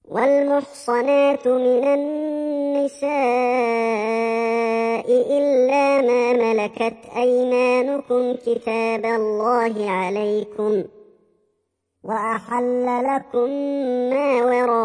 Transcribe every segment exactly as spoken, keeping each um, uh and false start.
والمحصنات من النساء إلا ما ملكت أيمانكم كتاب الله عليكم، وأحل لكم ما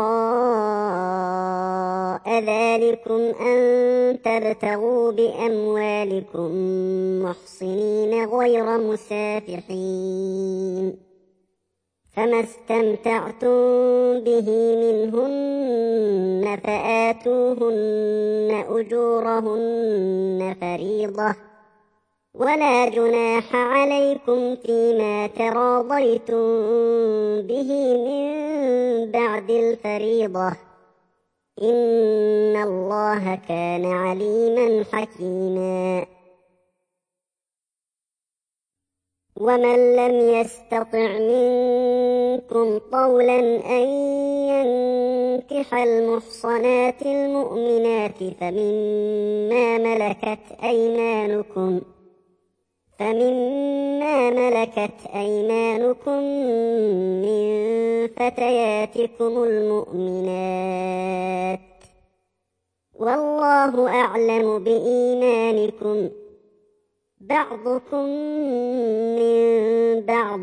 وراء ذلكم أن تبتغوا بأموالكم محصنين غير مسافحين، فما استمتعتم به منهن فآتوهن أجورهن فريضة، ولا جناح عليكم فيما تراضيتم به من بعد الفريضة، إن الله كان عليما حكيما. ومن لم يستطع منكم طولا أن ينكح المحصنات المؤمنات فمما ملكت أيمانكم فمما ملكت أيمانكم من فتياتكم المؤمنات، والله أعلم بإيمانكم، بعضكم من بعض،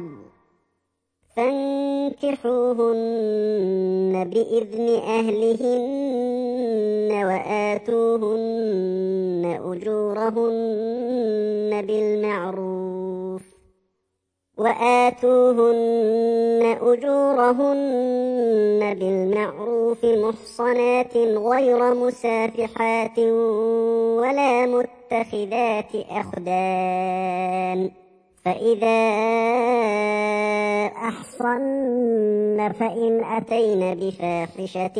فانكحوهن بإذن أهلهن وآتوهن أجورهن بالمعروف وآتوهن أجورهن بالمعروف محصنات غير مسافحات ولا متخذات أخدان، فإذا أحصن فإن أتين بفاحشة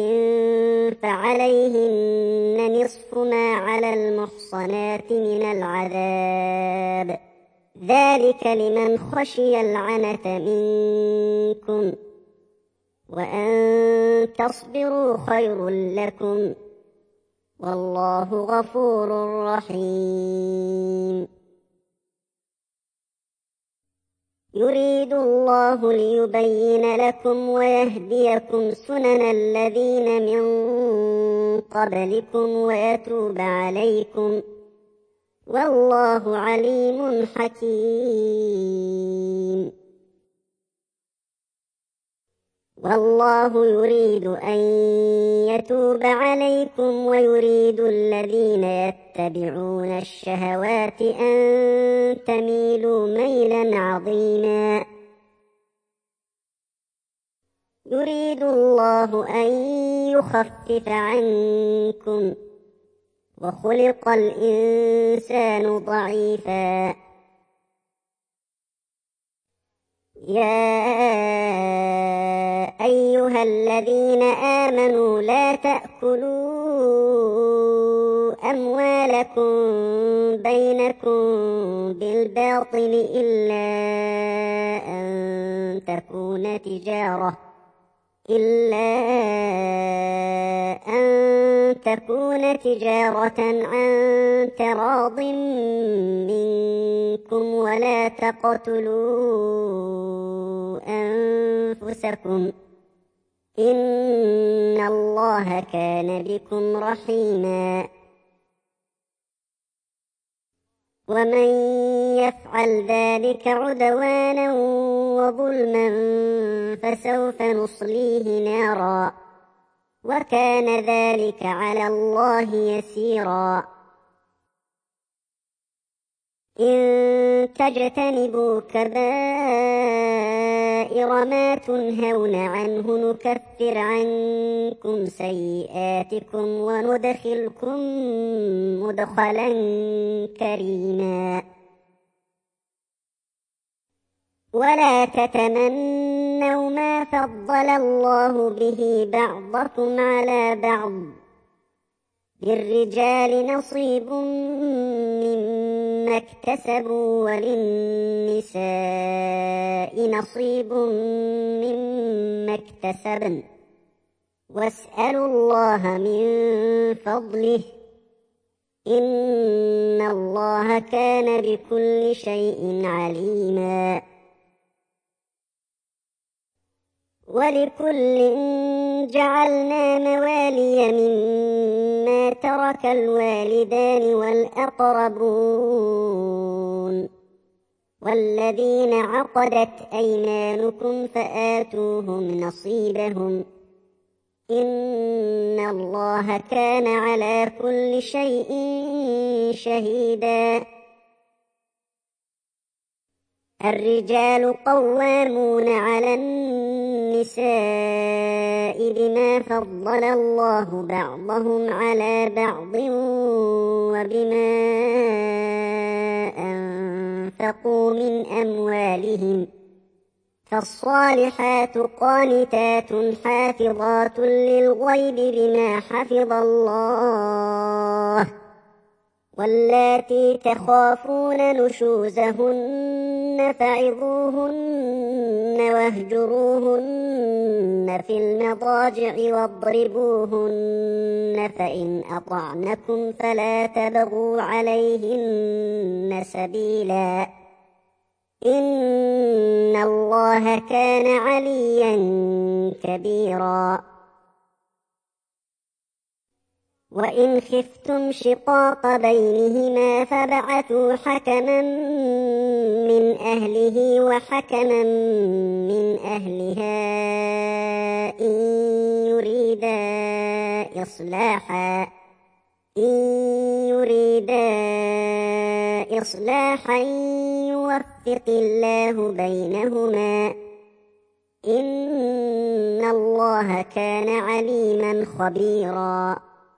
فعليهن نصف ما على المحصنات من العذاب، ذلك لمن خشي العنة منكم، وأن تصبروا خير لكم، والله غفور رحيم. يريد الله ليبين لكم ويهديكم سنن الذين من قبلكم ويتوب عليكم، والله عليم حكيم. والله يريد أن يتوب عليكم ويريد الذين يتبعون الشهوات أن تميلوا ميلا عظيما. يريد الله أن يخفف عنكم، وخلق الإنسان ضعيفا. يا أيها الذين آمنوا لا تأكلوا أموالكم بينكم بالباطل إلا أن تكون تجارة إلا أن تكون تجارة عن تراض منكم، ولا تقتلوا أنفسكم إن الله كان بكم رحيما. ومن يفعل ذلك عدوانا وظلما فسوف نصليه نارا، وكان ذلك على الله يسيرا. إن تجتنبوا كبائر ما تنهون عنه نكفر عنكم سيئاتكم وندخلكم مدخلا كريما. ولا تتمنوا ما فضل الله به بعضكم على بعض، للرجال نصيب مما اكتسبوا وللنساء نصيب مما اكتسبن، واسألوا الله من فضله إن الله كان بكل شيء عليما. ولكل جعلنا موالي مما ترك الوالدان والأقربون والذين عقدت أيمانكم فآتوهم نصيبهم إن الله كان على كل شيء شهيدا. الرجال قوامون على النساء بما فضل الله بعضهم على بعض وبما أنفقوا من أموالهم فالصالحات قانتات حافظات للغيب بما حفظ الله واللاتي تخافون نشوزهن فعظوهن واهجروهن في المضاجع واضربوهن فإن أطعنكم فلا تبغوا عليهن سبيلا إن الله كان عليا كبيرا. وإن خفتم شقاق بينهما فابعثوا حكما من أهله وحكما من أهلها إن يريدا إصلاحا إن يريدا إصلاحا يوفق الله بينهما إن الله كان عليما خبيرا.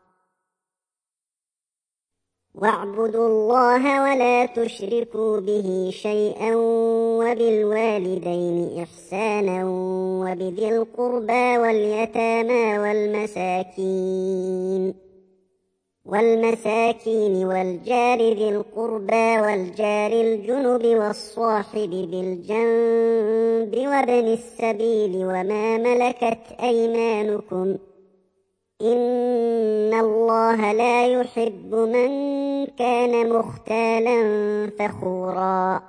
واعبدوا الله ولا تشركوا به شيئا وبالوالدين إحسانا وبذي القربى واليتامى والمساكين والمساكين والجار ذي القربى والجار الجنب والصاحب بالجنب وابن السبيل وما ملكت أيمانكم إن الله لا يحب من كان مختالا فخورا.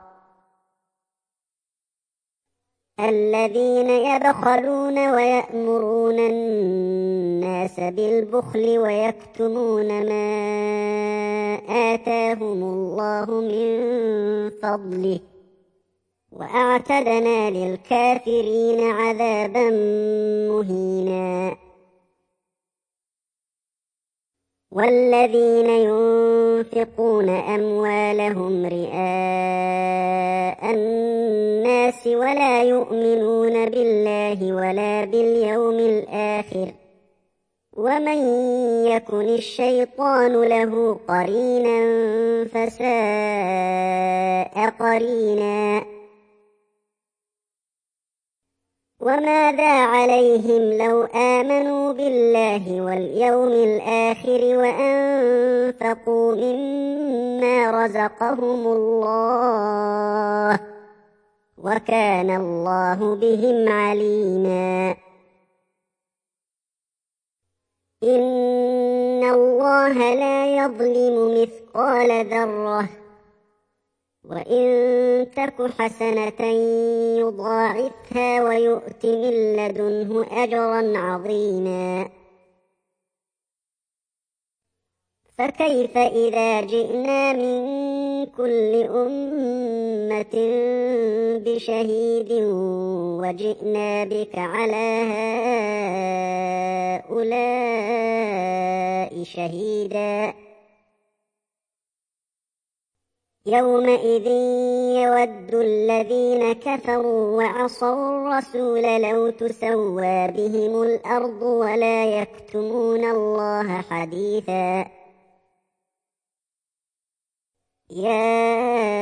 الذين يبخلون ويأمرون الناس بالبخل ويكتمون ما آتاهم الله من فضله وأعتدنا للكافرين عذابا مهينا. والذين ينفقون أموالهم رئاء الناس ولا يؤمنون بالله ولا باليوم الآخر ومن يكن الشيطان له قرينا فساء قرينا. وماذا عليهم لو آمنوا بالله واليوم الآخر وأنفقوا مما رزقهم الله وكان الله بهم عليما. إن الله لا يظلم مثقال ذرة وإن تك حسنة يضاعفها ويؤت من لدنه أجرا عظيما. فكيف إذا جئنا من كل أمة بشهيد وجئنا بك على هؤلاء شهيدا يومئذ يود الذين كفروا وعصوا الرسول لو تسوى بهم الأرض ولا يكتمون الله حديثا. يا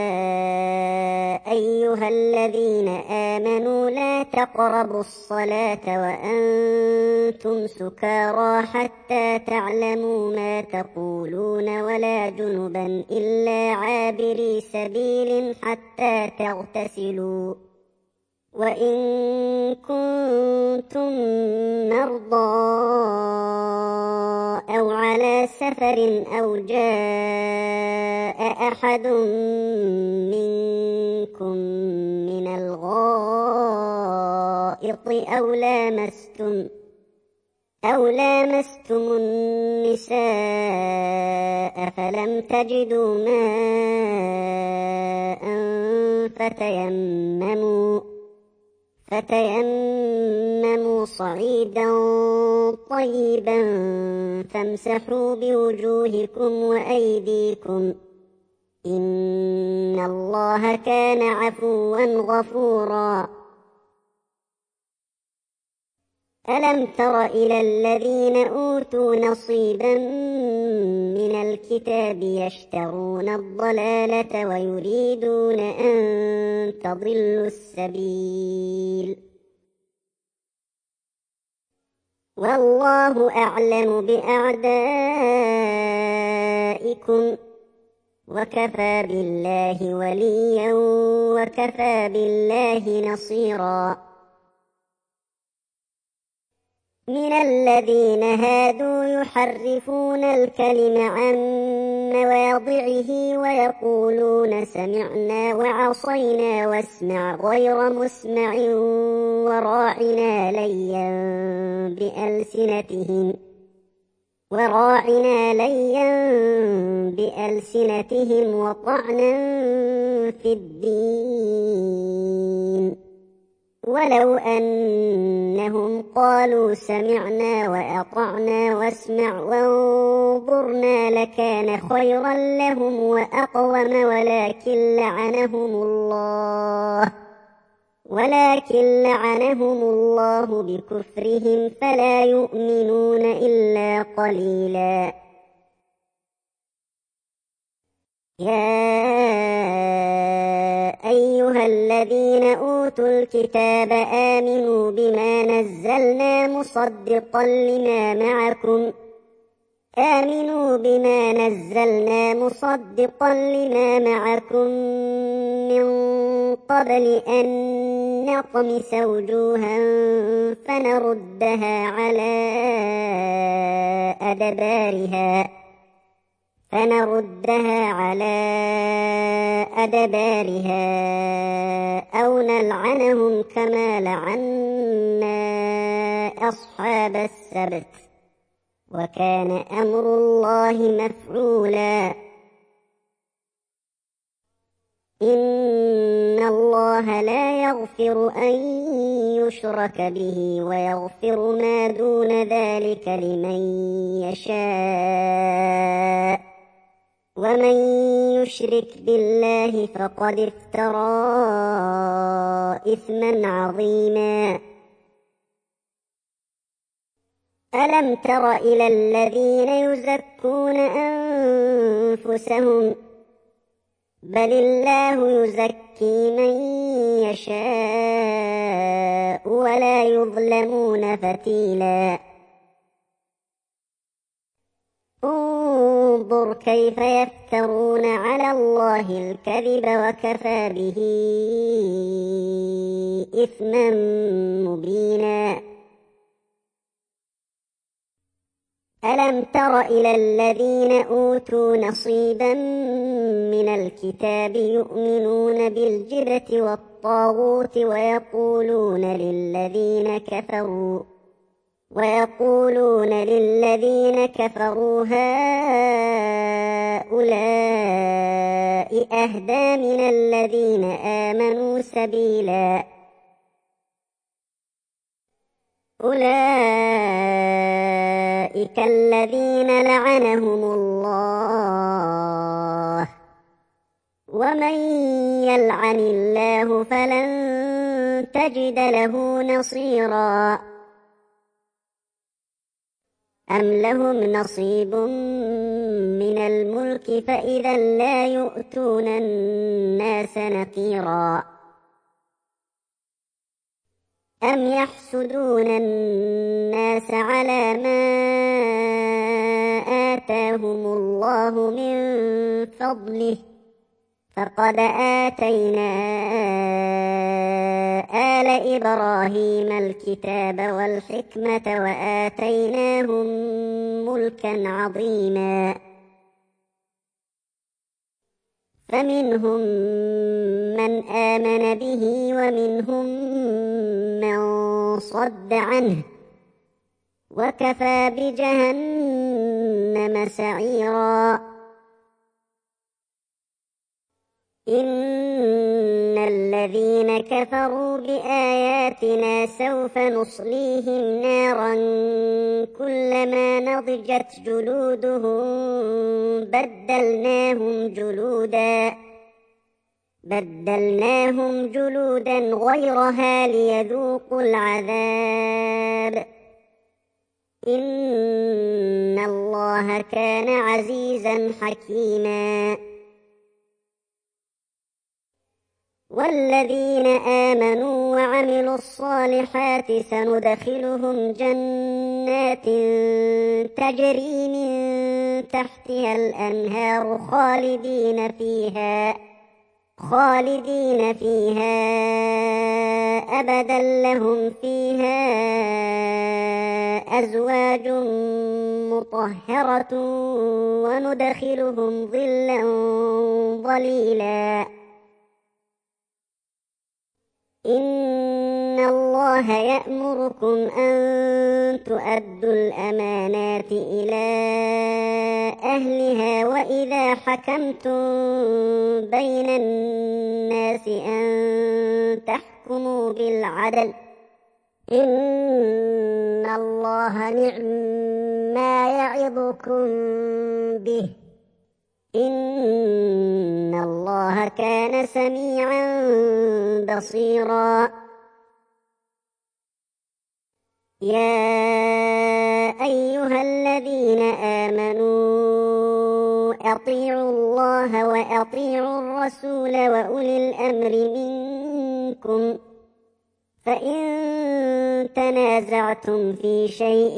أيها الذين آمنوا لا تقربوا الصلاة وأنتم سكارى حتى تعلموا ما تقولون ولا جنبا إلا عابري سبيل حتى تغتسلوا وإن كنتم مرضى أو على سفر أو جاء أحد منكم من الغائط أو لامستم أو لامستم النساء فلم تجدوا ماء فتيمموا فتيمموا صعيدا طيبا فامسحوا بوجوهكم وأيديكم إن الله كان عفوا غفورا. ألم تر إلى الذين أوتوا نصيبا من الكتاب يشترون الضلالة ويريدون أن تضلوا السبيل والله أعلم بأعدائكم وكفى بالله وليا وكفى بالله نصيرا. من الذين هادوا يحرفون الكلم عن مواضعه ويقولون سمعنا وعصينا واسمع غير مسمع وراعنا ليا بألسنتهم وراعنا ليا بألسنتهم وطعنا في الدين ولو أنهم قالوا سمعنا وأطعنا واسمع وانظرنا لكان خيرا لهم وأقوم ولكن لعنهم الله ولكن لعنهم الله بكفرهم فلا يؤمنون إلا قليلا. يا أيها الذين أوتوا الكتاب آمنوا بما نزلنا مصدقا لما معكم آمنوا بما نزلنا مصدقا لما معكم من قبل أن نطمس وجوها فنردها على أدبارها فنردها على أدبارها أو نلعنهم كما لعنا أصحاب السبت وكان أمر الله مفعولا. إن الله لا يغفر أن يشرك به ويغفر ما دون ذلك لمن يشاء ومن يشرك بالله فقد افترى إثما عظيما. ألم تر إلى الذين يزكون أنفسهم بل الله يزكي من يشاء ولا يظلمون فتيلا. انظر كيف يفترون على الله الكذب وكفى به إثما مبينا. ألم تر إلى الذين أوتوا نصيبا من الكتاب يؤمنون بالجبت والطاغوت ويقولون للذين كفروا ويقولون للذين كفروا هؤلاء أهدى من الذين آمنوا سبيلا. أولئك الذين لعنهم الله ومن يلعن الله فلن تجد له نصيرا. أم لهم نصيب من الملك فإذا لا يؤتون الناس نقيرا. أم يحسدون الناس على ما آتاهم الله من فضله فقد آتينا آل إبراهيم الكتاب والحكمة وآتيناهم ملكا عظيما. فمنهم من آمن به ومنهم من صد عنه وكفى بجهنم سعيرا إن الذين كفروا بآياتنا سوف نصليهم نارا كلما نضجت جلودهم بدلناهم جلودا بدلناهم جلودا غيرها ليذوقوا العذاب إن الله كان عزيزا حكيما والذين آمنوا وعملوا الصالحات سندخلهم جنات تجري من تحتها الأنهار خالدين فيها خالدين فيها أبدا لهم فيها أزواج مطهرة وندخلهم ظلا ظليلا إن الله يأمركم أن تؤدوا الأمانات إلى أهلها وإذا حكمتم بين الناس أن تحكموا بالعدل إن الله نعم ما يعظكم به إن الله كان سميعا بصيرا يا أيها الذين آمنوا أطيعوا الله وأطيعوا الرسول وأولي الأمر منكم فإن تنازعتم في شيء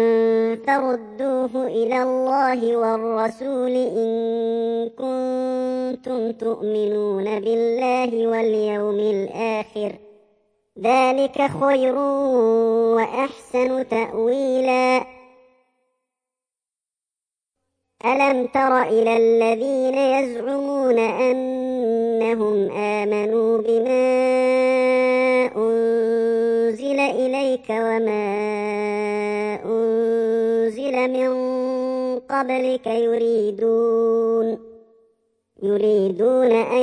فردوه إلى الله والرسول إن كنتم تؤمنون بالله واليوم الآخر ذلك خير وأحسن تأويلا ألم تر إلى الذين يزعمون أنهم آمنوا بما أنزل إليك وما أنزل من قبلك يريدون يريدون أن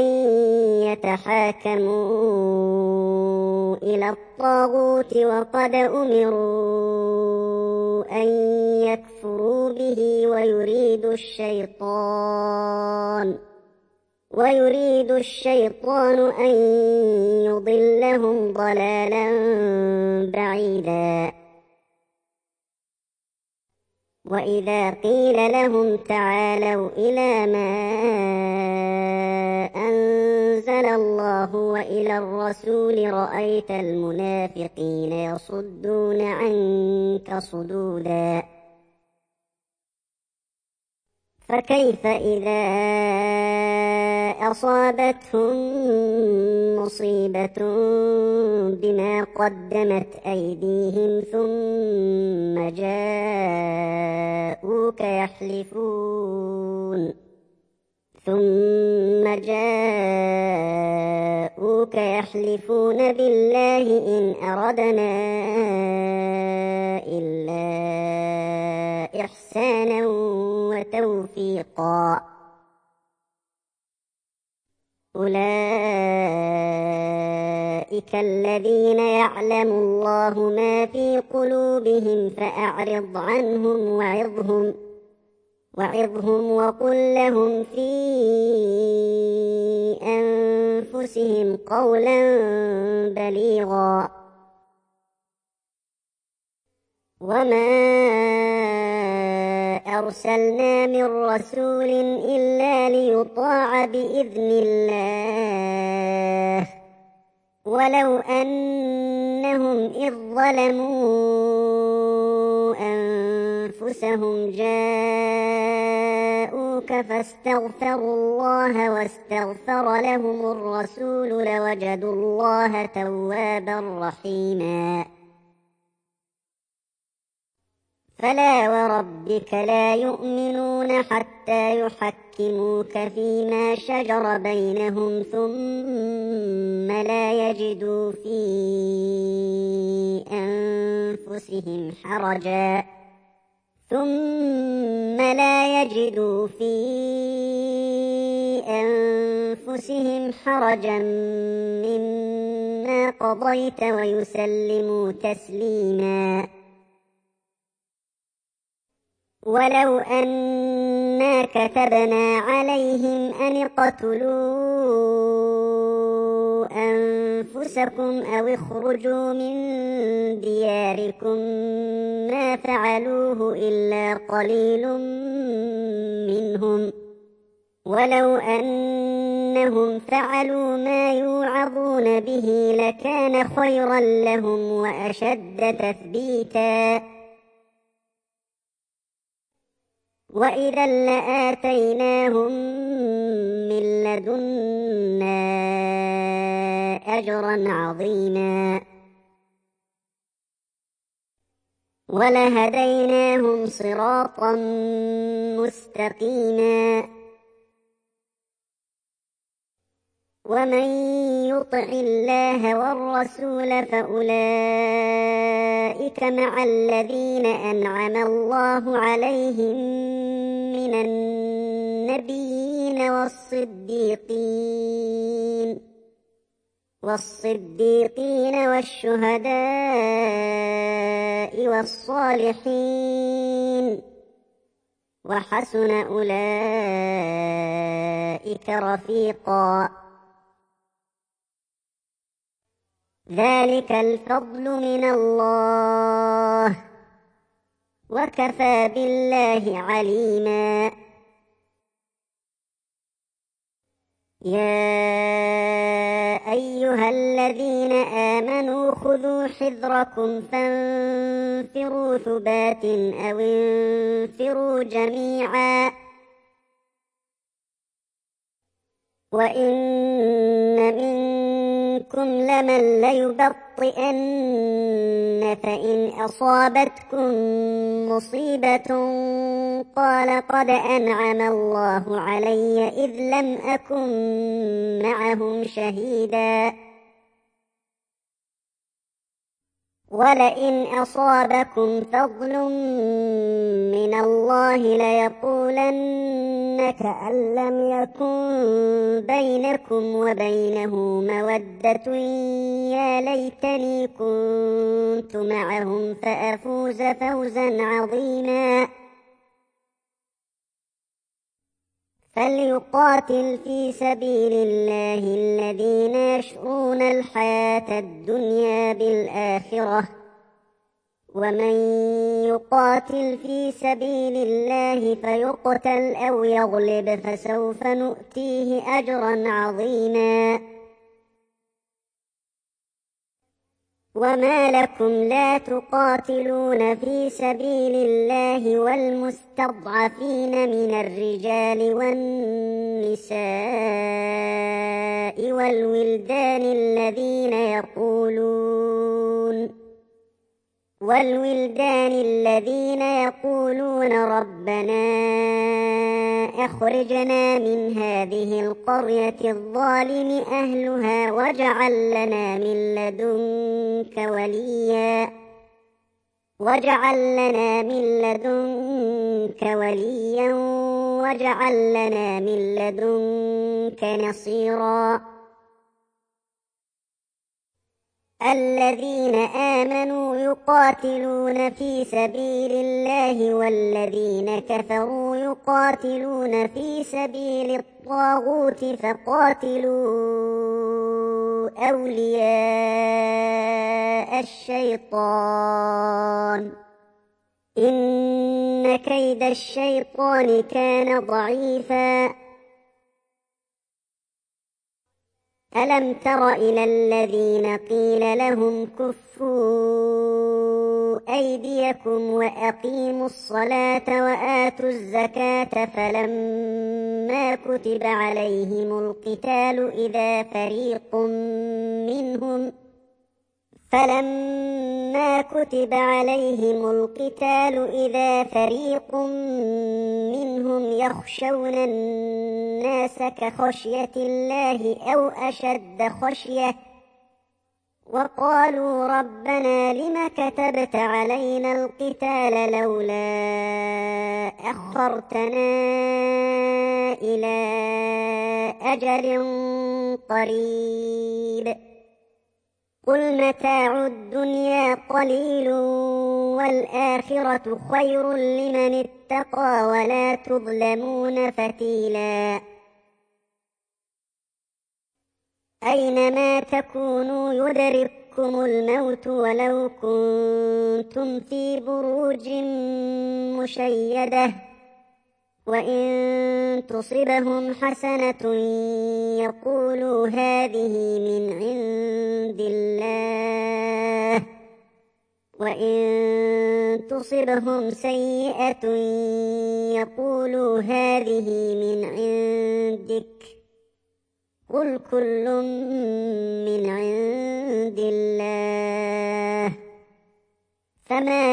يتحاكموا إلى الطاغوت وقد أمروا أن يكفروا به ويريد الشيطان ويريد الشيطان أن يضلهم ضلالا بعيدا وإذا قيل لهم تعالوا إلى ما أنزل الله وإلى الرسول رأيت المنافقين يصدون عنك صدودا فكيف إذا أصابتهم مصيبة بما قدمت أيديهم ثم جاءوك يحلفون ثم جاءوك يحلفون بالله إن أردنا إلا إحسانا وتوفيقا أولئك الذين يعلم الله ما في قلوبهم فأعرض عنهم وعظهم وعظهم وقل لهم في أنفسهم قولا بليغا وما أرسلنا من رسول إلا ليطاع بإذن الله ولو أنهم إذ ظلموا أنفسهم جاءوك فاستغفروا الله واستغفر لهم الرسول لوجدوا الله توابا رحيما فلا وربك لا يؤمنون حتى يحكموك فيما شجر بينهم ثم لا يجدوا في أنفسهم حرجا ثم لا يجدوا في أنفسهم حرجا مما قضيت ويسلموا تسليما. ولو أنا كتبنا عليهم أن اقتلوا أنفسكم أو اخرجوا من دياركم ما فعلوه إلا قليل منهم ولو أنهم فعلوا ما يوعظون به لكان خيرا لهم وأشد تثبيتا وإذا لآتيناهم من لدنا أجرا عظيما ولهديناهم صراطا مستقيما. ومن يطع الله والرسول فأولئك مع الذين أنعم الله عليهم من النبيين والصديقين والصديقين والشهداء والصالحين وحسن أولئك رفيقا. ذلك الفضل من الله وكفى بالله عليما. يا أيها الذين آمنوا خذوا حذركم فانفروا ثبات أو انفروا جميعا وإن منكم لمن ليبطئن فإن أصابتكم مصيبة قال قد أنعم الله علي إذ لم أكن معهم شهيدا ولئن أصابكم فضل من الله ليقولن كأن لم يكن بينكم وبينه مودة يا ليتني كنت معهم فأفوز فوزا عظيما. فليقاتل في سبيل الله الذين يشرون الحياة الدنيا بالآخرة ومن يقاتل في سبيل الله فيقتل أو يغلب فسوف نؤتيه أجرا عظيما. وما لكم لا تقاتلون في سبيل الله والمستضعفين من الرجال والنساء والولدان الذين يقولون والولدان الذين يقولون ربنا أخرجنا من هذه القرية الظالم أهلها واجعل لنا من لدنك وليا واجعل لنا من لدنك وليا واجعل لنا من لدنك نصيرا. الذين آمنوا يقاتلون في سبيل الله والذين كفروا يقاتلون في سبيل الطاغوت فقاتلوا أولياء الشيطان إن كيد الشيطان كان ضعيفا. ألم تر إلى الذين قيل لهم كفوا أيديكم وأقيموا الصلاة وآتوا الزكاة فلما كتب عليهم القتال إذا فريق منهم فلما كتب عليهم القتال إذا فريق منهم يخشون الناس كخشية الله أو أشد خشية وقالوا ربنا لم كتبت علينا القتال لولا أخرتنا إلى أجل قريب قل متاع الدنيا قليل والآخرة خير لمن اتقى ولا تظلمون فتيلا أينما تكونوا يدرككم الموت ولو كنتم في بروج مشيدة وإن تصبهم حسنة يقولوا هذه من عند الله وإن تصبهم سيئة يقولوا هذه من عندك قل كل من عند الله فما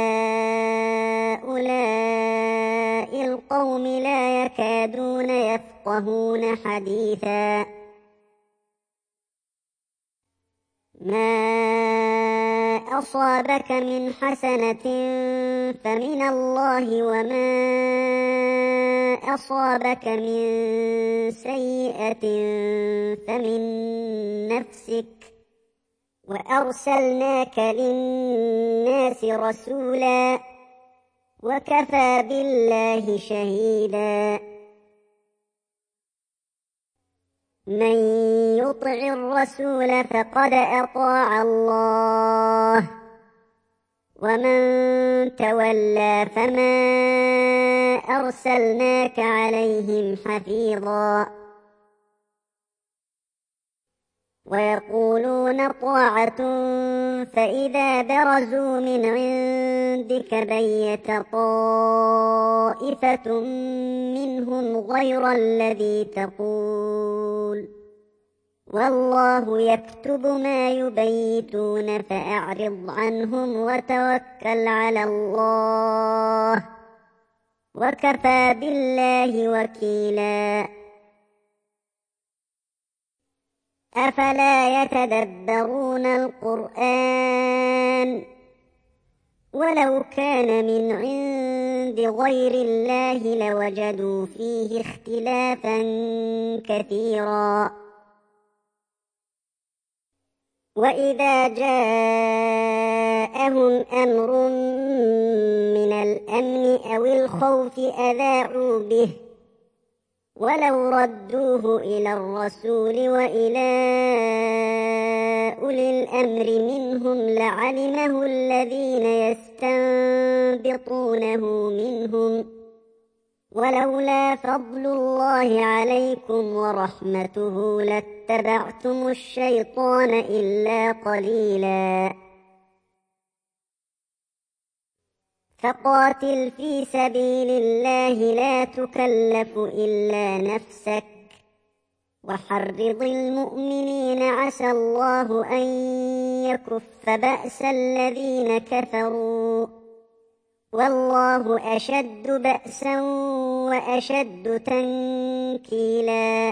لهؤلاء القوم لا يكادون يفقهون حديثا ما أصابك من حسنة فمن الله وما أصابك من سيئة فمن نفسك وأرسلناك للناس رسولا وكفى بالله شهيدا من يطع الرسول فقد أطاع الله ومن تولى فما أرسلناك عليهم حفيظا ويقولون طاعة فإذا برزوا من عندك بيت طائفة منهم غير الذي تقول والله يكتب ما يبيتون فأعرض عنهم وتوكل على الله وكفى بالله وكيلا أفلا يتدبرون القرآن ولو كان من عند غير الله لوجدوا فيه اختلافا كثيرا وإذا جاءهم أمر من الأمن أو الخوف أذاعوا به ولو ردوه إلى الرسول وإلى أولي الأمر منهم لعلمه الذين يستنبطونه منهم ولولا فضل الله عليكم ورحمته لاتبعتم الشيطان إلا قليلا فقاتل في سبيل الله لا تكلف إلا نفسك وحرض المؤمنين عسى الله أن يكف بأس الذين كفروا والله أشد بأسا وأشد تنكيلا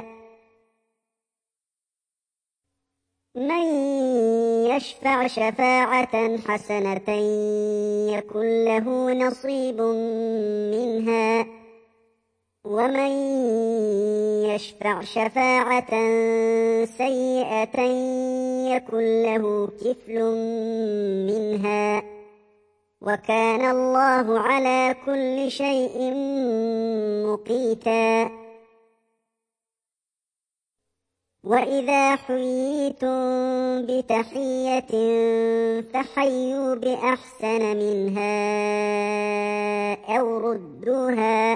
من يشفع شفاعة حسنة يكن له نصيب منها ومن يشفع شفاعة سيئة يكن له كفل منها وكان الله على كل شيء مقيتا وإذا حييتم بتحية فحيوا بأحسن منها أو ردوها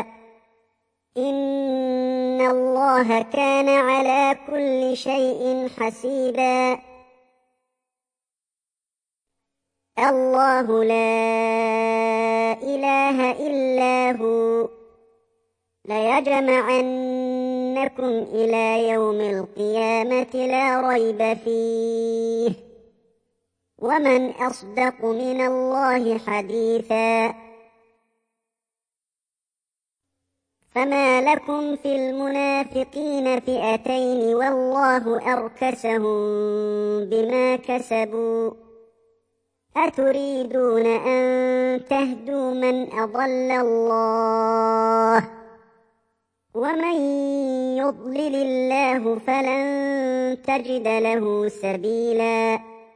إن الله كان على كل شيء حسيبا الله لا إله إلا هو ليجمعنكم إلى يوم القيامة لا ريب فيه ومن أصدق من الله حديثا. فما لكم في المنافقين فئتين والله أركسهم بما كسبوا أتريدون أن تهدوا من أضل الله ومن يضلل الله فلن تجد له سبيلا.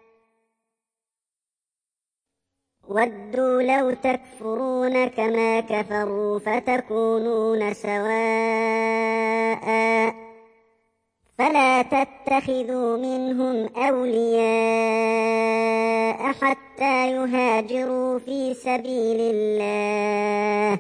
ودوا لو تكفرون كما كفروا فتكونون سواء فلا تتخذوا منهم أولياء حتى يهاجروا في سبيل الله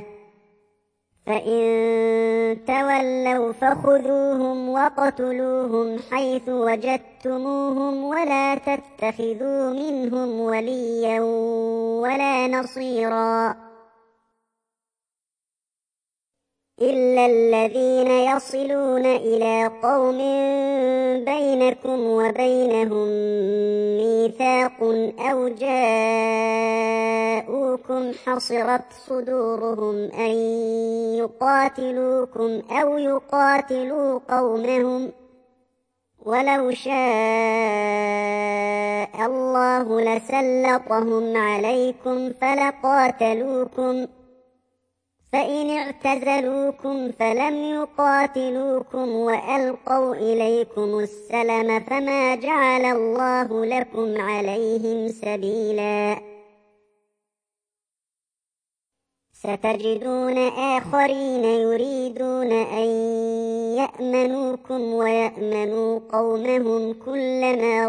فإن تولوا فخذوهم وقتلوهم حيث وجدتموهم ولا تتخذوا منهم وليا ولا نصيرا إلا الذين يصلون إلى قوم بينكم وبينهم ميثاق أو جاءوكم حصرت صدورهم أن يقاتلوكم أو يقاتلوا قومهم ولو شاء الله لسلطهم عليكم فلقاتلوكم فإن اعتزلوكم فلم يقاتلوكم وألقوا إليكم السلم فما جعل الله لكم عليهم سبيلا. ستجدون آخرين يريدون أن يأمنوكم ويأمنوا قومهم كلما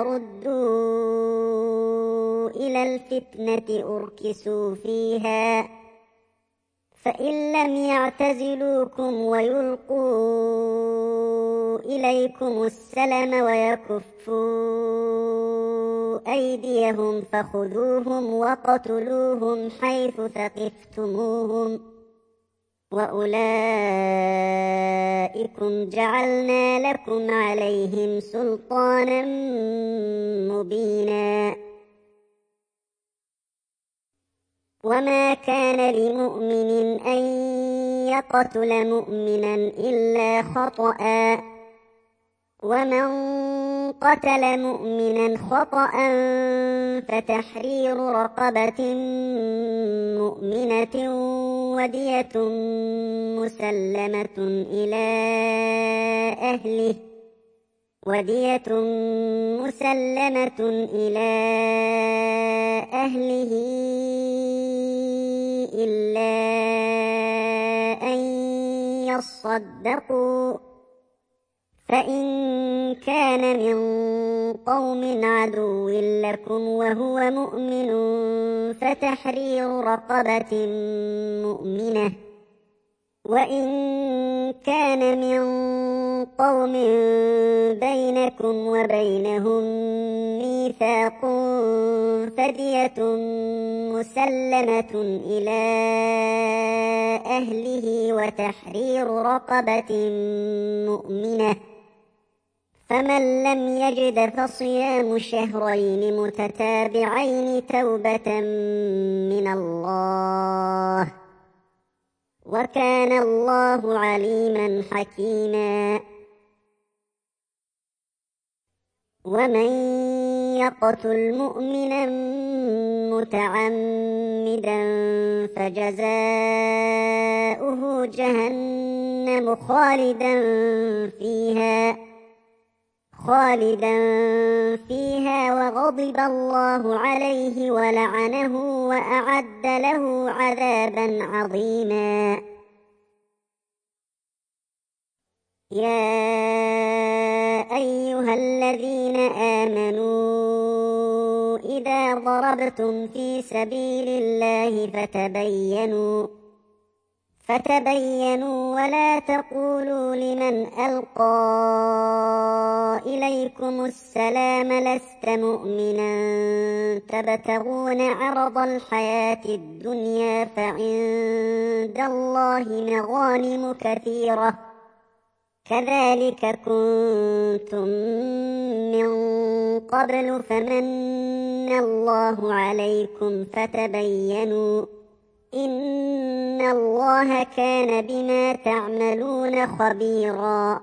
ردوا إلى الفتنة أركسوا فيها فإن لم يعتزلوكم ويلقوا إليكم السلم ويكفوا أيديهم فخذوهم وقتلوهم حيث ثقفتموهم وأولئكم جعلنا لكم عليهم سلطانا مبينا. وما كان لمؤمن أن يقتل مؤمنا إلا خطأ ومن قتل مؤمنا خطأ فتحرير رقبة مؤمنة ودية مسلمة إلى أهله ودية مسلمة إلى أهله إلا أن يصدقوا فإن كان من قوم عدو لكم وهو مؤمن فتحرير رقبة مؤمنة وإن كان من قوم بينكم وبينهم ميثاق فدية مسلمة إلى أهله وتحرير رقبة مؤمنة فمن لم يجد فصيام شهرين متتابعين توبة من الله وكان الله عليما حكيما. ومن يقتل مؤمنا متعمدا فجزاؤه جهنم خالدا فيها خالدا فيها وغضب الله عليه ولعنه وأعد له عذابا عظيما. يا أيها الذين آمنوا إذا ضربتم في سبيل الله فتبينوا فتبينوا ولا تقولوا لمن ألقى إليكم السلام لست مؤمنا تبتغون عرض الحياة الدنيا فعند الله مغانم كثيرة كذلك كنتم من قبل فمن الله عليكم فتبينوا إن الله كان بما تعملون خبيرا.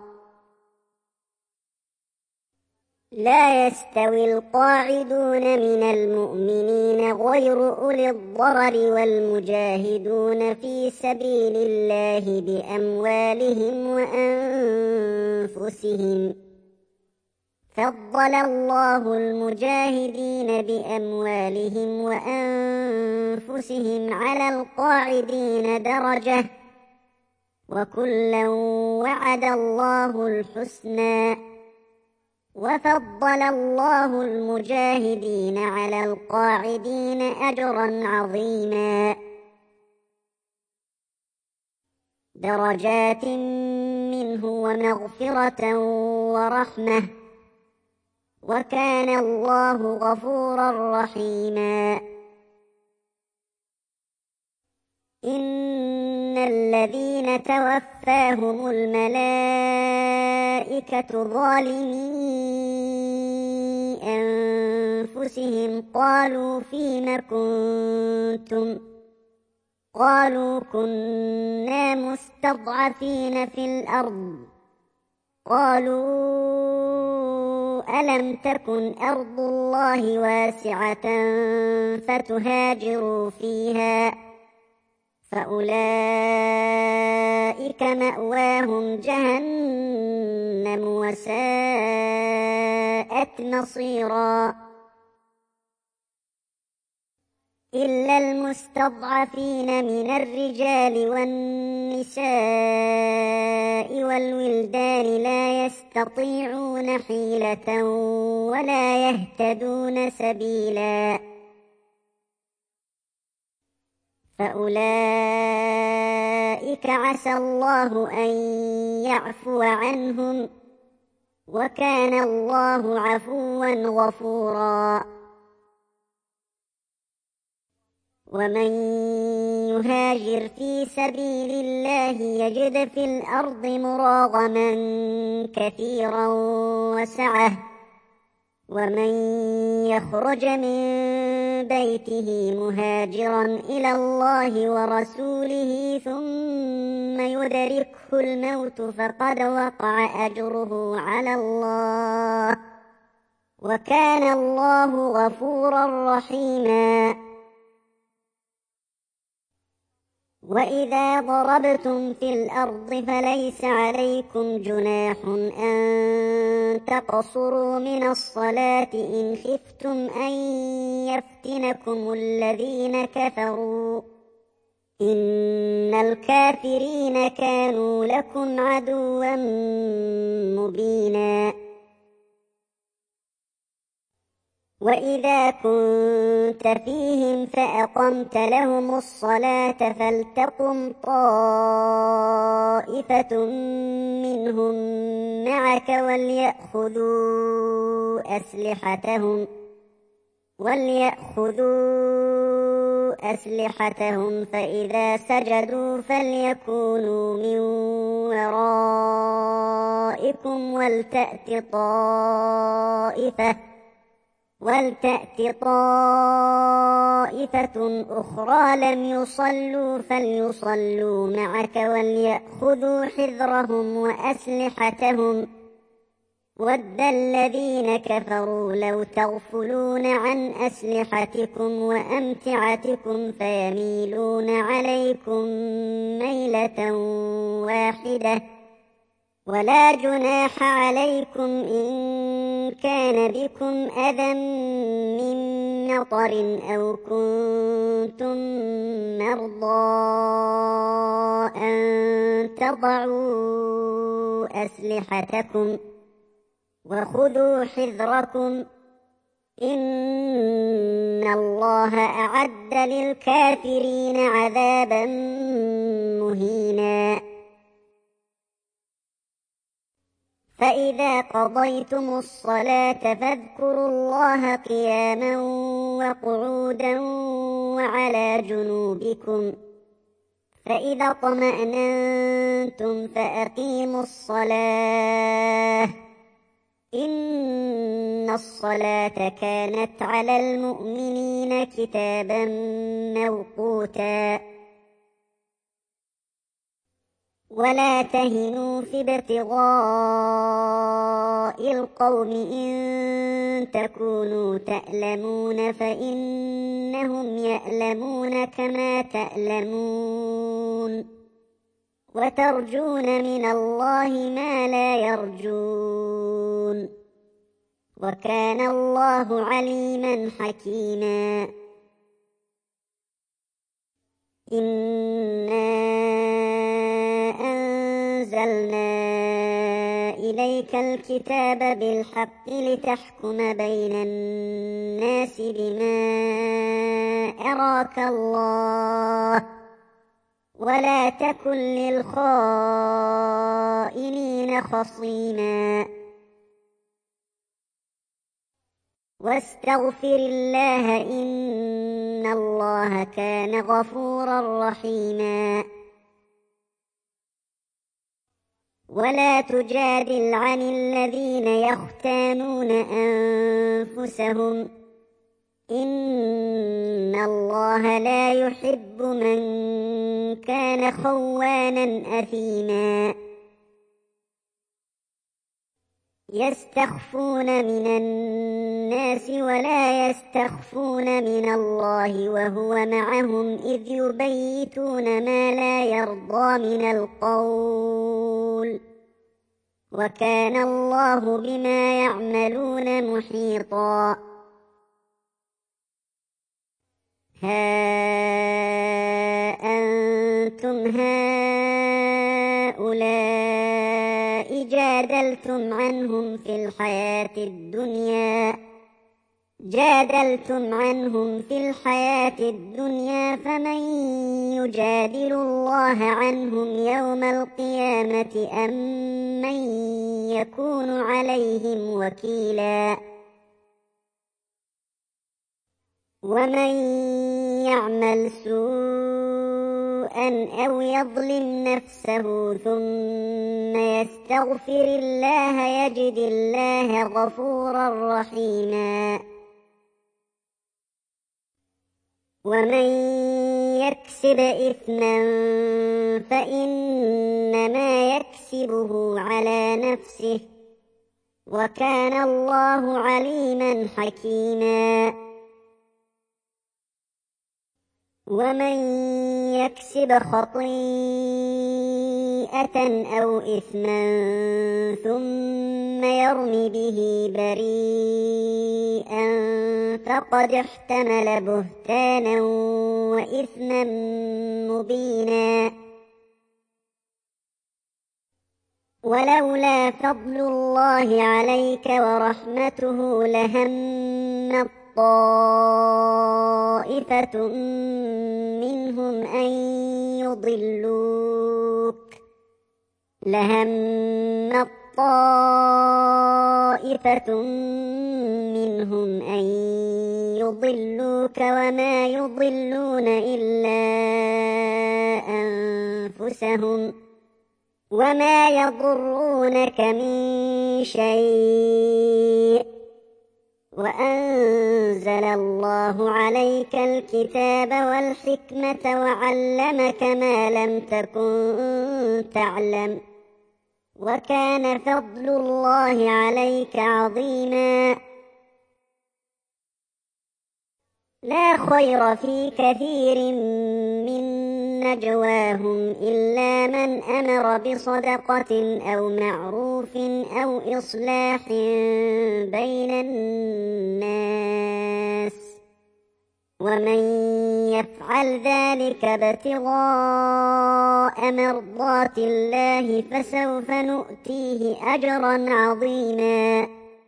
لا يستوي القاعدون من المؤمنين غير أولي الضرر والمجاهدون في سبيل الله بأموالهم وأنفسهم، فضل الله المجاهدين بأموالهم وأنفسهم على القاعدين درجة، وكلا وعد الله الحسنى، وفضل الله المجاهدين على القاعدين أجرا عظيما، درجات منه ومغفرة ورحمة، وكان الله غفورا رحيما. إن الذين توفاهم الملائكة ظالمي أنفسهم قالوا فيم كنتم؟ قالوا كنا مستضعفين في الأرض. قالوا ألم تكن أرض الله واسعة فتهاجروا فيها، فأولئك مأواهم جهنم وساءت مصيرا، إلا المستضعفين من الرجال والنساء والولدان لا يستطيعون حيلة ولا يهتدون سبيلا، فأولئك عسى الله أن يعفو عنهم، وكان الله عفوا غفورا. ومن يهاجر في سبيل الله يجد في الأرض مراغما كثيرا وسعة، ومن يخرج من بيته مهاجرا إلى الله ورسوله ثم يدركه الموت فقد وقع أجره على الله، وكان الله غفورا رحيما. وإذا ضربتم في الأرض فليس عليكم جناح أن تقصروا من الصلاة إن خفتم أن يفتنكم الذين كفروا، إن الكافرين كانوا لكم عدوا مبينا. وإذا كنت فيهم فأقمت لهم الصلاة فلتقم طائفة منهم معك وليأخذوا أسلحتهم وليأخذوا أسلحتهم فإذا سجدوا فليكونوا من ورائكم ولتأت طائفة ولتأت طائفة أخرى لم يصلوا فليصلوا معك وليأخذوا حذرهم وأسلحتهم، ود الذين كفروا لو تغفلون عن أسلحتكم وأمتعتكم فيميلون عليكم ميلة واحدة، ولا جناح عليكم إن كان بكم أذى من مطر أو كنتم مرضى أن تضعوا أسلحتكم، وخذوا حذركم إن الله أعد للكافرين عذابا مهينا. فإذا قضيتم الصلاة فاذكروا الله قياما وقعودا وعلى جنوبكم، فإذا اطمأننتم فأقيموا الصلاة إن الصلاة كانت على المؤمنين كتابا موقوتا ولا تهنوا في ابتغاء القوم إن تكونوا تألمون فإنهم يألمون كما تألمون وترجون من الله ما لا يرجون وكان الله عليما حكيما إنا أنزلنا إليك الكتاب بالحق لتحكم بين الناس بما أراك الله ولا تكن للخائنين خصيما واستغفر الله إن الله كان غفورا رحيما ولا تجادل عن الذين يختانون أنفسهم إن الله لا يحب من كان خوانا أثيما يستخفون من الناس ولا يستخفون من الله وهو معهم إذ يبيتون ما لا يرضى من القول وكان الله بما يعملون محيطا ها أنتم هؤلاء جادلتم عنهم في الحياة الدنيا جادلتم عنهم في الحياة الدنيا فمن يجادل الله عنهم يوم القيامة أم من يكون عليهم وكيلا ومن يعمل سوءا أو يظلم نفسه ثم يستغفر الله يجد الله غفورا رحيما ومن يكسب إثما فإنما يكسبه على نفسه وكان الله عليما حكيما ومن يكسب خطيئة أو إثما ثم يرم به بريئا فقد احتمل بهتانا وإثما مبينا ولولا فضل الله عليك ورحمته لهم طائفة منهم أن يضلوك لهم طائفة منهم أن يضلوك وما يضلون إلا أنفسهم وما يضرونك من شيء وأنزل الله عليك الكتاب والحكمة وعلمك ما لم تكن تعلم وكان فضل الله عليك عظيما لا خير في كثير من نجواهم إلا من أمر بصدقة أو معروف أو إصلاح بين الناس ومن يفعل ذلك ابتغاء مرضات الله فسوف نؤتيه أجرا عظيما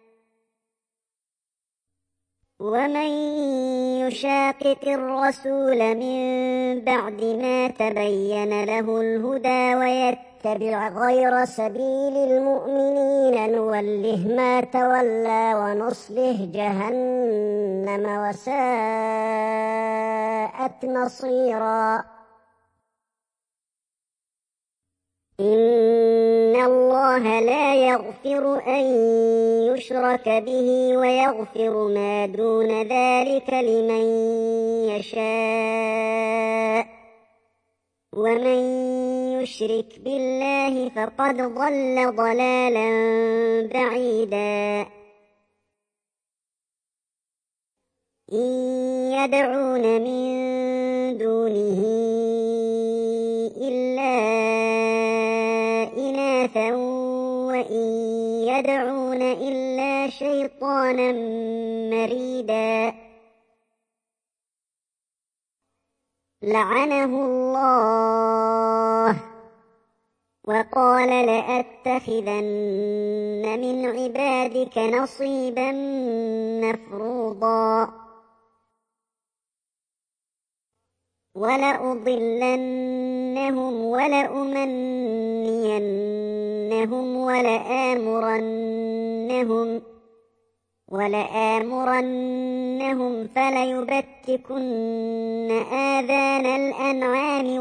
ومن يشاقق الرسول من بعد ما تبين له الهدى ويتبع غير سبيل المؤمنين نوله ما تولى ونصله جهنم وساءت مصيرا. إن الله لا يغفر أن يشرك به ويغفر ما دون ذلك لمن يشاء ومن يشرك بالله فقد ضل ضلالا بعيدا إن يدعون من دونه إلا إناثا وإن يدعون إلا شيطانا مريدا لعنه الله وقال لأتخذن من عبادك نصيبا مفروضا ولأضلنهم ولأمنينهم ولآمرنهم ولآمرنهم فليبتكن آذان الأنعام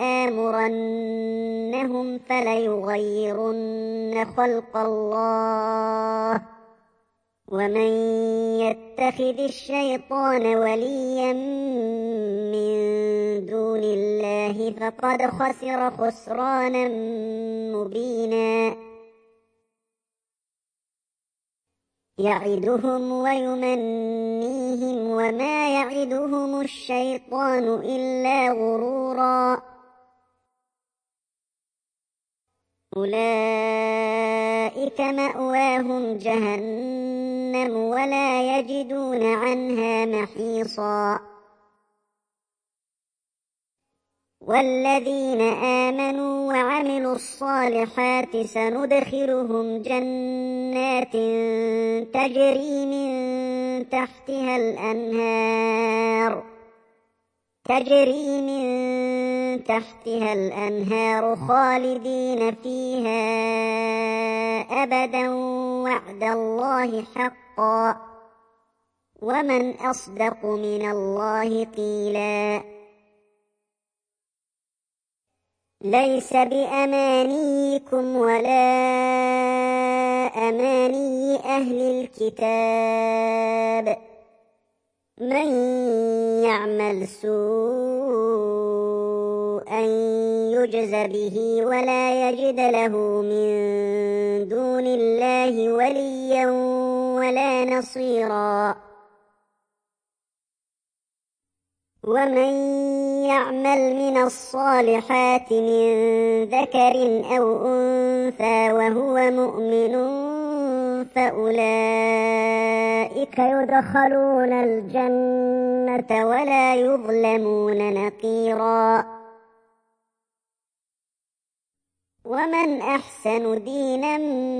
ولآمرنهم فليغيرن خلق الله ومن يتخذ الشيطان وليا من دون الله فقد خسر خسرانا مبينا يعدهم ويمنيهم وما يعدهم الشيطان إلا غرورا أولئك مأواهم جهنم ولا يجدون عنها محيصا والذين آمنوا وعملوا الصالحات سندخلهم جنات تجري من تحتها الأنهار تجري من تحتها الأنهار خالدين فيها أبدا وعد الله حقا ومن أصدق من الله قيلا ليس بأمانيكم ولا أماني أهل الكتاب من يعمل سوءا يجز به ولا يجد له من دون الله وليا ولا نصيرا ومن يعمل من الصالحات من ذكر أو أنثى وهو مؤمن فأولئك يدخلون الجنة ولا يظلمون نقيرا ومن أحسن دينا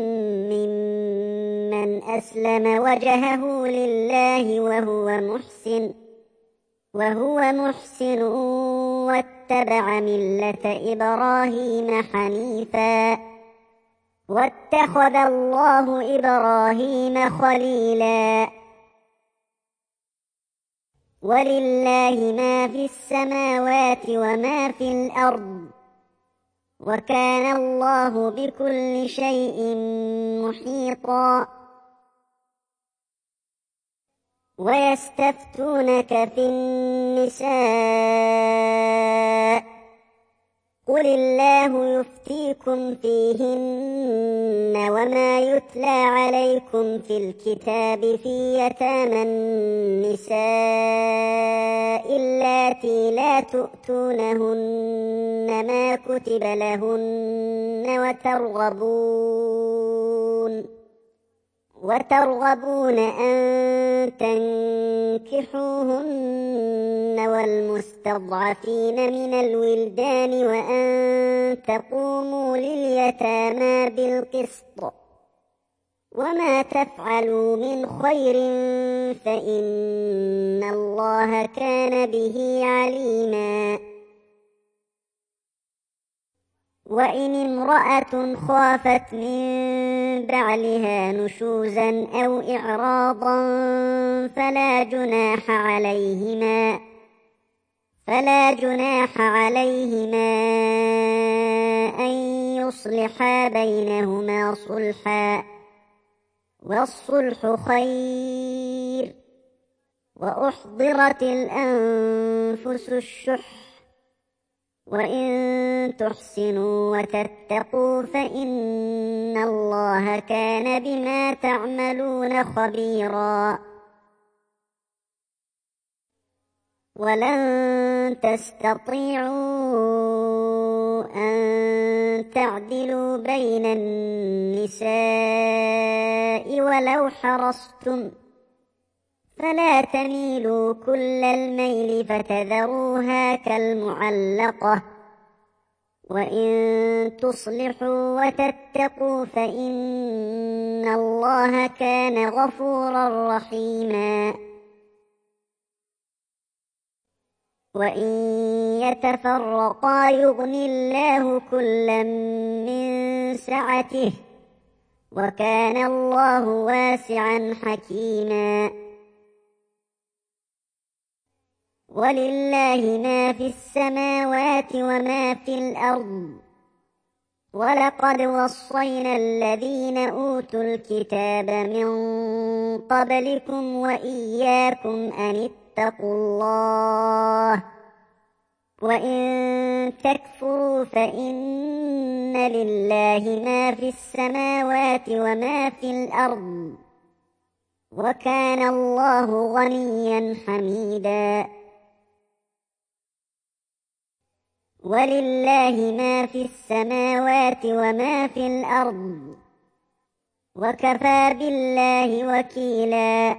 ممن أسلم وجهه لله وهو محسن وهو محسن واتبع ملة إبراهيم حنيفا واتخذ الله إبراهيم خليلا ولله ما في السماوات وما في الأرض وكان الله بكل شيء محيطا ويستفتونك في النساء قل الله يفتيكم فيهن وما يتلى عليكم في الكتاب في يتامى النساء اللاتي لا تؤتونهن ما كتب لهن وترغبون وترغبون أن تنكحوهن والمستضعفين من الولدان وأن تقوموا لليتامى بالقسط وما تفعلوا من خير فإن الله كان به عليما وإن امرأة خافت من بعلها نشوزا أو إعراضا فلا جناح عليهما فلا جناح عليهما أن يصلحا بينهما صلحا، والصلح خير. وأحضرت الأنفس الشح، وإن تحسنوا وتتقوا فإن الله كان بما تعملون خبيرا. ولن تستطيعوا أن تعدلوا بين النساء ولو حرصتم، فلا تميلوا كل الميل فتذروها كالمعلقة. وإن تصلحوا وتتقوا فإن الله كان غفورا رحيما. وإن يتفرقا يغن الله كلا من سعته، وكان الله واسعا حكيما. ولله ما في السماوات وما في الأرض، ولقد وصينا الذين أوتوا الكتاب من قبلكم وإياكم أن اتقوا الله، وإن تكفروا فإن لله ما في السماوات وما في الأرض، وكان الله غنيا حميدا. ولله ما في السماوات وما في الأرض، وكفى بالله وكيلا.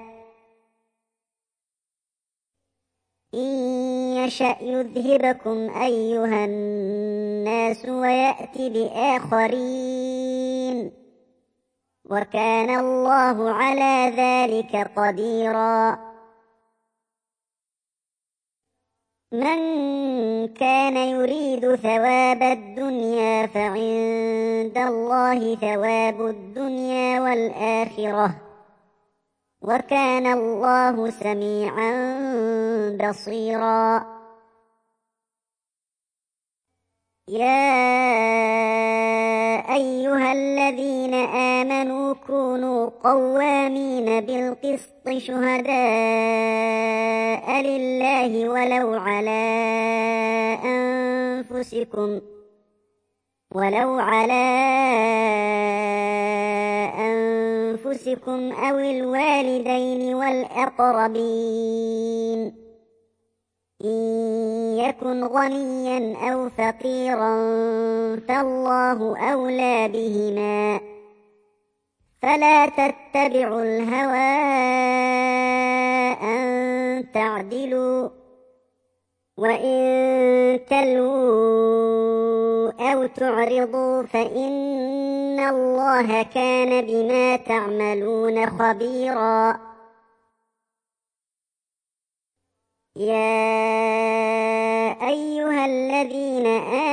إن يشأ يذهبكم أيها الناس ويأت بآخرين، وكان الله على ذلك قديرا. من كان يريد ثواب الدنيا فعند الله ثواب الدنيا والآخرة، وكان الله سميعا بصيرا. يا أيها الذين آمنوا كونوا قوامين بالقسط شهداء لله ولو على أنفسكم ولو على أنفسكم أو الوالدين والأقربين، إن يكن غنيا أو فقيرا فالله أولى بهما، فلا تتبعوا الهوى أن تعدلوا، وإن تلووا أو تعرضوا فإن الله كان بما تعملون خبيرا. يا أيها الذين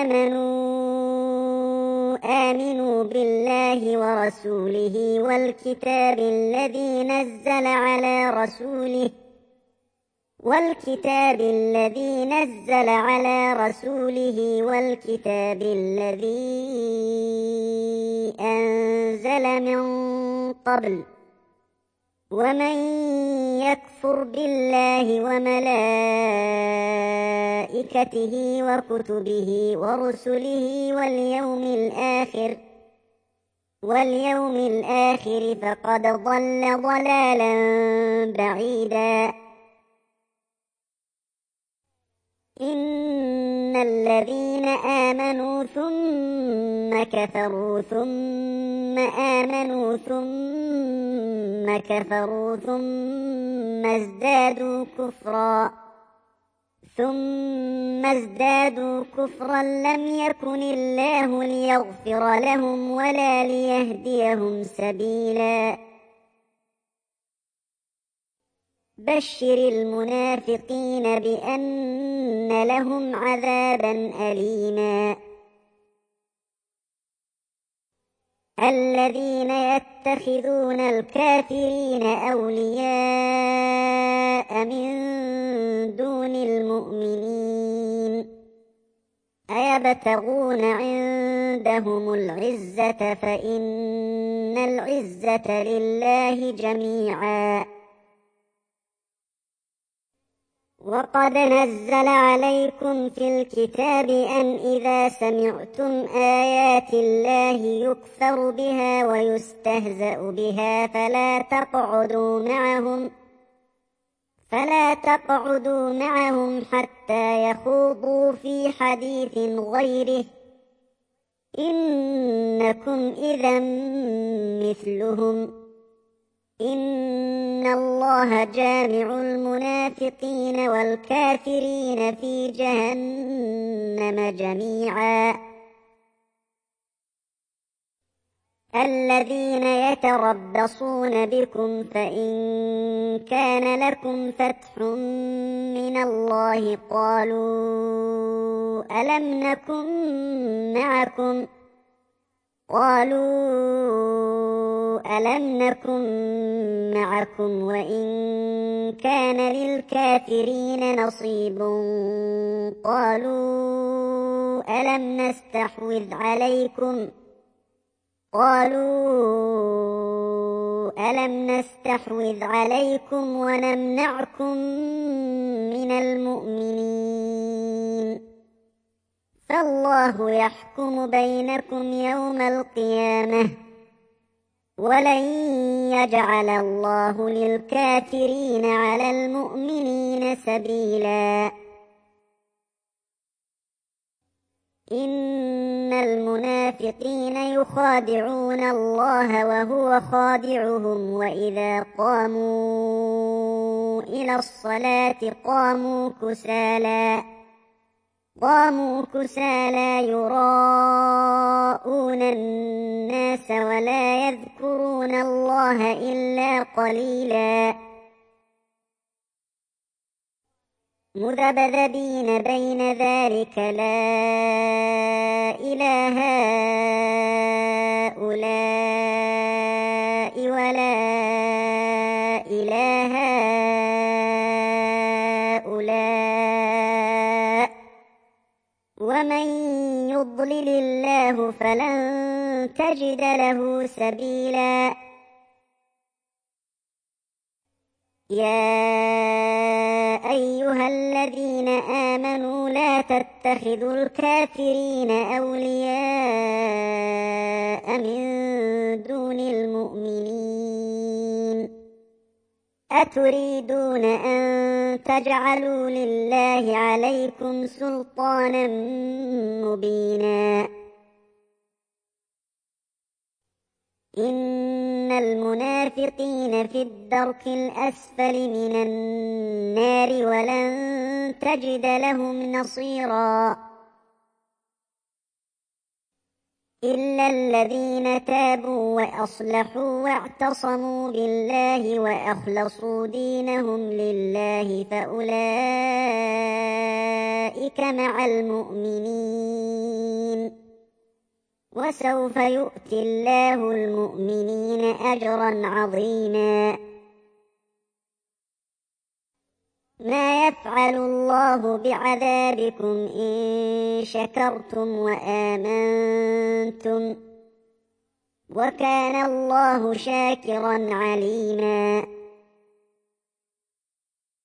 آمنوا آمنوا بالله ورسوله والكتاب الذي نزل على رسوله والكتاب الذي نزل على رسوله والكتاب الذي أنزل من قبل، ومن يكفر بالله وملائكته وكتبه ورسله واليوم الآخر واليوم الآخر فقد ضل ضلالا بعيدا. إن الذين آمنوا ثم كفروا ثم آمنوا ثم كفروا ثم ازدادوا كفرا ثم ازدادوا كفرا لم يكن الله ليغفر لهم ولا ليهديهم سبيلا. بشر المنافقين بأن لهم عذابا أليما. الذين يتخذون الكافرين أولياء من دون المؤمنين أيبتغون عند عندهم العزة فإن العزة لله جميعا. وقد نزل عليكم في الكتاب أن إذا سمعتم آيات الله يكفر بها ويستهزأ بها فلا تقعدوا معهم فلا تقعدوا معهم حتى يخوضوا في حديث غيره إنكم إذا مثلهم إن الله جامع المنافقين والكافرين في جهنم جميعا. الذين يتربصون بكم فإن كان لكم فتح من الله قالوا ألم نكن معكم قالوا ألم نكن معكم وإن كان للكافرين نصيب قالوا ألم نستحوذ عليكم قالوا ألم نستحوذ عليكم ونمنعكم من المؤمنين فالله يحكم بينكم يوم القيامة ولن يجعل الله للكافرين على المؤمنين سبيلا. إن المنافقين يخادعون الله وهو خادعهم وإذا قاموا إلى الصلاة قاموا كسالى قاموا كسالى يراءون الناس ولا يذكرون الله إلا قليلا مذبذبين بين ذلك لا إله هؤلاء ولا إله هؤلاء ومن يضلل الله فلن تجد له سبيلا. يا أيها الذين آمنوا لا تتخذوا الكافرين أولياء من دون المؤمنين أتريدون أن تجعلوا لله عليكم سلطانا مبينا. إن المنافقين في الدرك الأسفل من النار ولن تجد لهم نصيرا إلا الذين تابوا وأصلحوا واعتصموا بالله وأخلصوا دينهم لله فأولئك مع المؤمنين وسوف يؤتي الله المؤمنين أجرا عظيما. ما يفعل الله بعذابكم إن شكرتم وآمنتم وكان الله شاكرا عليما.